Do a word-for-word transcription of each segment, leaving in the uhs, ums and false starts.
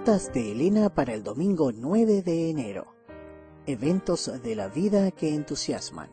Notas de Elena para el domingo nueve de enero. Eventos de la vida que entusiasman.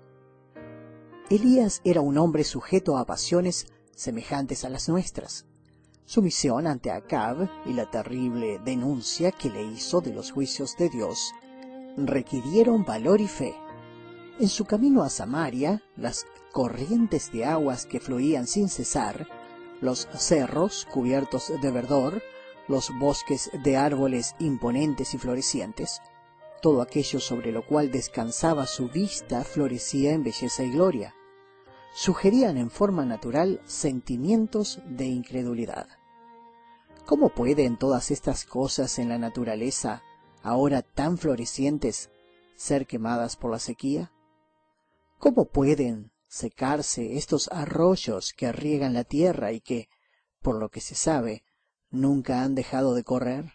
Elías era un hombre sujeto a pasiones semejantes a las nuestras. Su misión ante Acab y la terrible denuncia que le hizo de los juicios de Dios requirieron valor y fe. En su camino a Samaria, las corrientes de aguas que fluían sin cesar, los cerros cubiertos de verdor, los bosques de árboles imponentes y florecientes, todo aquello sobre lo cual descansaba su vista florecía en belleza y gloria. Sugerían en forma natural sentimientos de incredulidad. ¿Cómo pueden todas estas cosas en la naturaleza, ahora tan florecientes, ser quemadas por la sequía? ¿Cómo pueden secarse estos arroyos que riegan la tierra y que, por lo que se sabe, nunca han dejado de correr?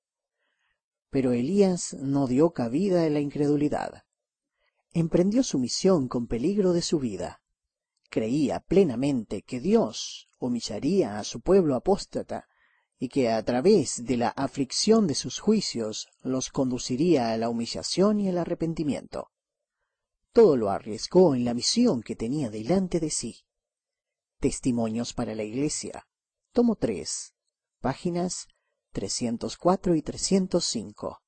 Pero Elías no dio cabida a la incredulidad. Emprendió su misión con peligro de su vida. Creía plenamente que Dios humillaría a su pueblo apóstata y que a través de la aflicción de sus juicios los conduciría a la humillación y el arrepentimiento. Todo lo arriesgó en la misión que tenía delante de sí. Testimonios para la Iglesia, tomo tres, páginas trescientos cuatro y trescientos cinco.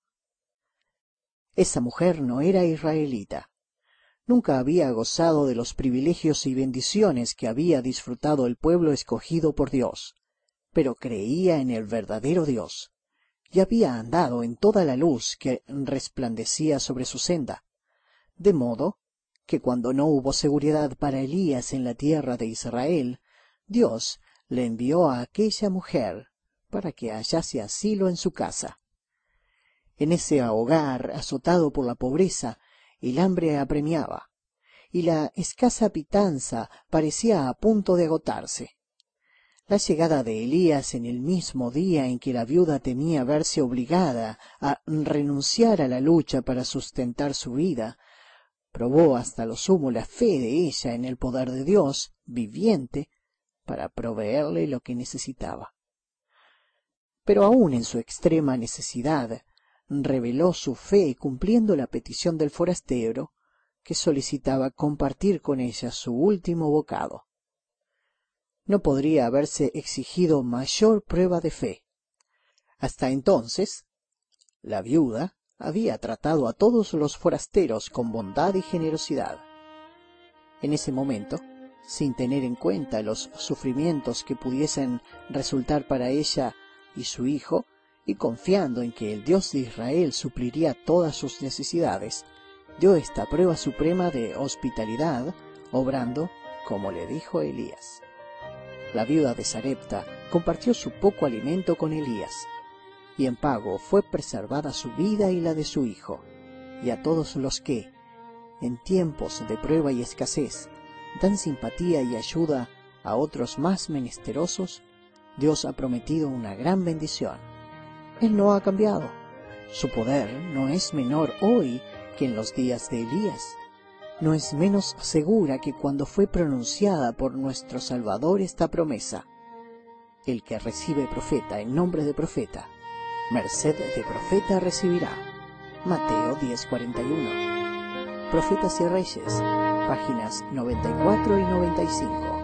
Esa mujer no era israelita. Nunca había gozado de los privilegios y bendiciones que había disfrutado el pueblo escogido por Dios, pero creía en el verdadero Dios, y había andado en toda la luz que resplandecía sobre su senda, de modo que cuando no hubo seguridad para Elías en la tierra de Israel, Dios le envió a aquella mujer para que hallase asilo en su casa. En ese hogar azotado por la pobreza, el hambre apremiaba, y la escasa pitanza parecía a punto de agotarse. La llegada de Elías en el mismo día en que la viuda temía verse obligada a renunciar a la lucha para sustentar su vida, probó hasta lo sumo la fe de ella en el poder de Dios viviente para proveerle lo que necesitaba. Pero aún en su extrema necesidad, reveló su fe cumpliendo la petición del forastero, que solicitaba compartir con ella su último bocado. No podría haberse exigido mayor prueba de fe. Hasta entonces, la viuda había tratado a todos los forasteros con bondad y generosidad. En ese momento, sin tener en cuenta los sufrimientos que pudiesen resultar para ella y su hijo, y confiando en que el Dios de Israel supliría todas sus necesidades, dio esta prueba suprema de hospitalidad, obrando como le dijo Elías. La viuda de Sarepta compartió su poco alimento con Elías, y en pago fue preservada su vida y la de su hijo, y a todos los que, en tiempos de prueba y escasez, dan simpatía y ayuda a otros más menesterosos, Dios ha prometido una gran bendición. Él no ha cambiado. Su poder no es menor hoy que en los días de Elías. No es menos segura que cuando fue pronunciada por nuestro Salvador esta promesa: el que recibe profeta en nombre de profeta, merced de profeta recibirá. Mateo diez cuarenta y uno. Profetas y Reyes, páginas noventa y cuatro y noventa y cinco.